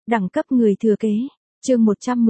Đẳng cấp người thừa kế. Chương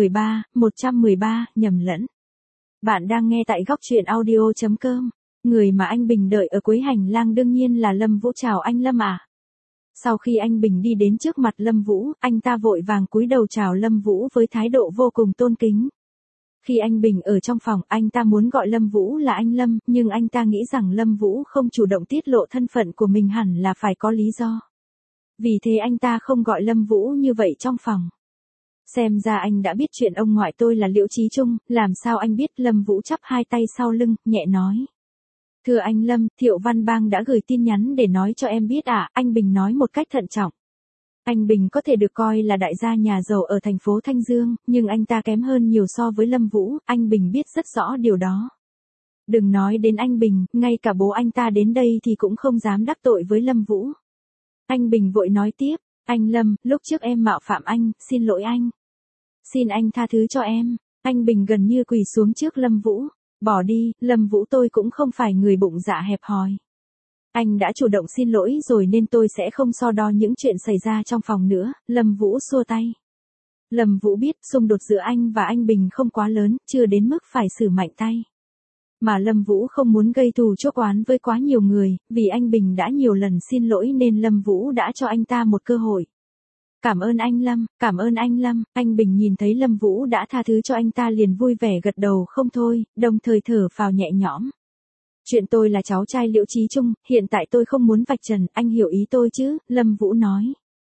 113, nhầm lẫn. Bạn đang nghe tại góc truyện audio.com. Người mà anh Bình đợi ở cuối hành lang đương nhiên là Lâm Vũ. Chào anh Lâm à. Sau khi anh Bình đi đến trước mặt Lâm Vũ, anh ta vội vàng cúi đầu chào Lâm Vũ với thái độ vô cùng tôn kính. Khi anh Bình ở trong phòng, anh ta muốn gọi Lâm Vũ là anh Lâm, nhưng anh ta nghĩ rằng Lâm Vũ không chủ động tiết lộ thân phận của mình hẳn là phải có lý do. Vì thế anh ta không gọi Lâm Vũ như vậy trong phòng. Xem ra anh đã biết chuyện ông ngoại tôi là Liễu Chí Trung, làm sao anh biết? Lâm Vũ chắp hai tay sau lưng, nhẹ nói. Thưa anh Lâm, Thiệu Văn Bang đã gửi tin nhắn để nói cho em biết ạ, anh Bình nói một cách thận trọng. Anh Bình có thể được coi là đại gia nhà giàu ở thành phố Thanh Dương, nhưng anh ta kém hơn nhiều so với Lâm Vũ, anh Bình biết rất rõ điều đó. Đừng nói đến anh Bình, ngay cả bố anh ta đến đây thì cũng không dám đắc tội với Lâm Vũ. Anh Bình vội nói tiếp, anh Lâm, lúc trước em mạo phạm anh, xin lỗi anh. Xin anh tha thứ cho em. Anh Bình gần như quỳ xuống trước Lâm Vũ. Bỏ đi, Lâm Vũ, tôi cũng không phải người bụng dạ hẹp hòi. Anh đã chủ động xin lỗi rồi nên tôi sẽ không so đo những chuyện xảy ra trong phòng nữa. Lâm Vũ xua tay. Lâm Vũ biết xung đột giữa anh và anh Bình không quá lớn, chưa đến mức phải xử mạnh tay. Mà Lâm Vũ không muốn gây thù chuốc oán với quá nhiều người, vì anh Bình đã nhiều lần xin lỗi nên Lâm Vũ đã cho anh ta một cơ hội. Cảm ơn anh Lâm, cảm ơn anh Lâm. Anh Bình nhìn thấy Lâm Vũ đã tha thứ cho anh ta liền vui vẻ gật đầu không thôi, đồng thời thở phào nhẹ nhõm. Chuyện tôi là cháu trai Liễu Chí Trung, hiện tại tôi không muốn vạch trần, anh hiểu ý tôi chứ? Lâm Vũ nói.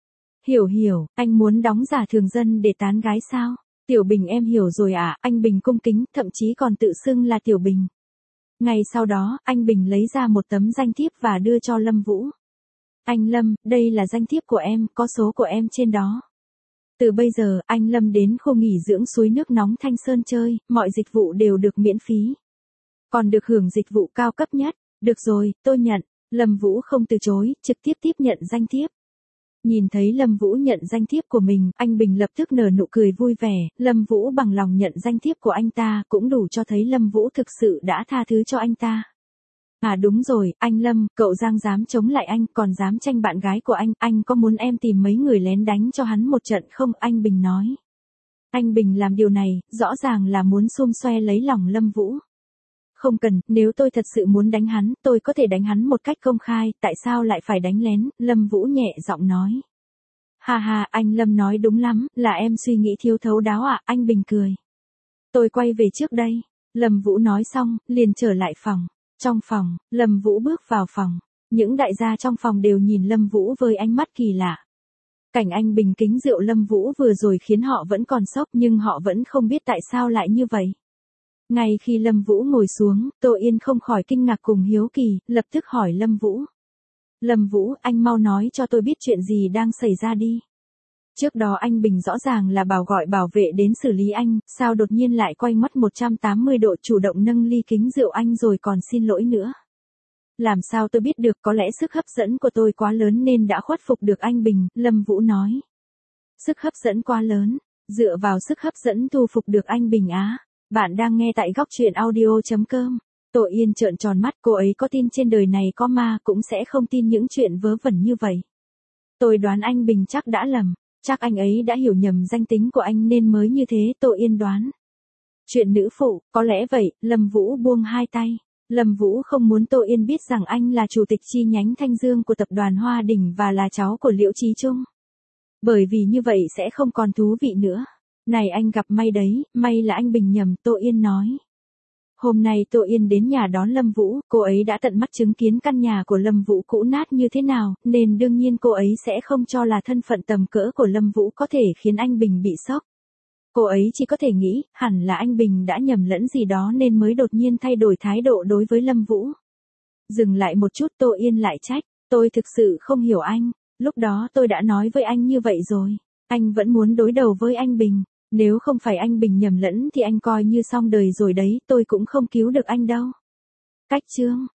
Hiểu, anh muốn đóng giả thường dân để tán gái sao? Tiểu Bình em hiểu rồi ạ, anh Bình cung kính, thậm chí còn tự xưng là Tiểu Bình. Ngay sau đó, anh Bình lấy ra một tấm danh thiếp và đưa cho Lâm Vũ. Anh Lâm, đây là danh thiếp của em, có số của em trên đó. Từ bây giờ, anh Lâm đến khu nghỉ dưỡng suối nước nóng Thanh Sơn chơi, mọi dịch vụ đều được miễn phí. Còn được hưởng dịch vụ cao cấp nhất. Được rồi, tôi nhận. Lâm Vũ không từ chối, trực tiếp tiếp nhận danh thiếp. Nhìn thấy Lâm Vũ nhận danh thiếp của mình, anh Bình lập tức nở nụ cười vui vẻ, Lâm Vũ bằng lòng nhận danh thiếp của anh ta, cũng đủ cho thấy Lâm Vũ thực sự đã tha thứ cho anh ta. À đúng rồi, anh Lâm, cậu Giang dám chống lại anh, còn dám tranh bạn gái của anh có muốn em tìm mấy người lén đánh cho hắn một trận không? Anh Bình nói. Anh Bình làm điều này, rõ ràng là muốn xum xoe lấy lòng Lâm Vũ. Không cần, nếu tôi thật sự muốn đánh hắn, tôi có thể đánh hắn một cách công khai, tại sao lại phải đánh lén? Lâm Vũ nhẹ giọng nói. Ha, anh Lâm nói đúng lắm, là em suy nghĩ thiếu thấu đáo ạ, anh Bình cười. Tôi quay về trước đây. Lâm Vũ nói xong, liền trở lại phòng. Trong phòng, Lâm Vũ bước vào phòng. Những đại gia trong phòng đều nhìn Lâm Vũ với ánh mắt kỳ lạ. Cảnh anh Bình kính rượu Lâm Vũ vừa rồi khiến họ vẫn còn sốc nhưng họ vẫn không biết tại sao lại như vậy. Ngay khi Lâm Vũ ngồi xuống, Tô Yên không khỏi kinh ngạc cùng hiếu kỳ, lập tức hỏi Lâm Vũ. Lâm Vũ, anh mau nói cho tôi biết chuyện gì đang xảy ra đi. Trước đó anh Bình rõ ràng là bảo gọi bảo vệ đến xử lý anh, sao đột nhiên lại quay mất 180 độ chủ động nâng ly kính rượu anh rồi còn xin lỗi nữa. Làm sao tôi biết được, có lẽ sức hấp dẫn của tôi quá lớn nên đã khuất phục được anh Bình, Lâm Vũ nói. Sức hấp dẫn quá lớn, dựa vào sức hấp dẫn thu phục được anh Bình á. Bạn đang nghe tại góc truyện audio.com. Tô Yên trợn tròn mắt, cô ấy có tin trên đời này có ma cũng sẽ không tin những chuyện vớ vẩn như vậy. Tôi đoán anh Bình chắc đã lầm. Chắc anh ấy đã hiểu nhầm danh tính của anh nên mới như thế, Tô Yên đoán. Chuyện nữ phụ, có lẽ vậy, Lâm Vũ buông hai tay. Lâm Vũ không muốn Tô Yên biết rằng anh là chủ tịch chi nhánh Thanh Dương của tập đoàn Hoa Đình và là cháu của Liễu Chí Trung. Bởi vì như vậy sẽ không còn thú vị nữa. Này anh gặp may đấy, may là anh Bình nhầm, Tô Yên nói. Hôm nay Tô Yên đến nhà đón Lâm Vũ, cô ấy đã tận mắt chứng kiến căn nhà của Lâm Vũ cũ nát như thế nào, nên đương nhiên cô ấy sẽ không cho là thân phận tầm cỡ của Lâm Vũ có thể khiến anh Bình bị sốc. Cô ấy chỉ có thể nghĩ, hẳn là anh Bình đã nhầm lẫn gì đó nên mới đột nhiên thay đổi thái độ đối với Lâm Vũ. Dừng lại một chút, Tô Yên lại trách, tôi thực sự không hiểu anh, lúc đó tôi đã nói với anh như vậy rồi, anh vẫn muốn đối đầu với anh Bình. Nếu không phải anh Bình nhầm lẫn thì anh coi như xong đời rồi đấy, tôi cũng không cứu được anh đâu. Cách chương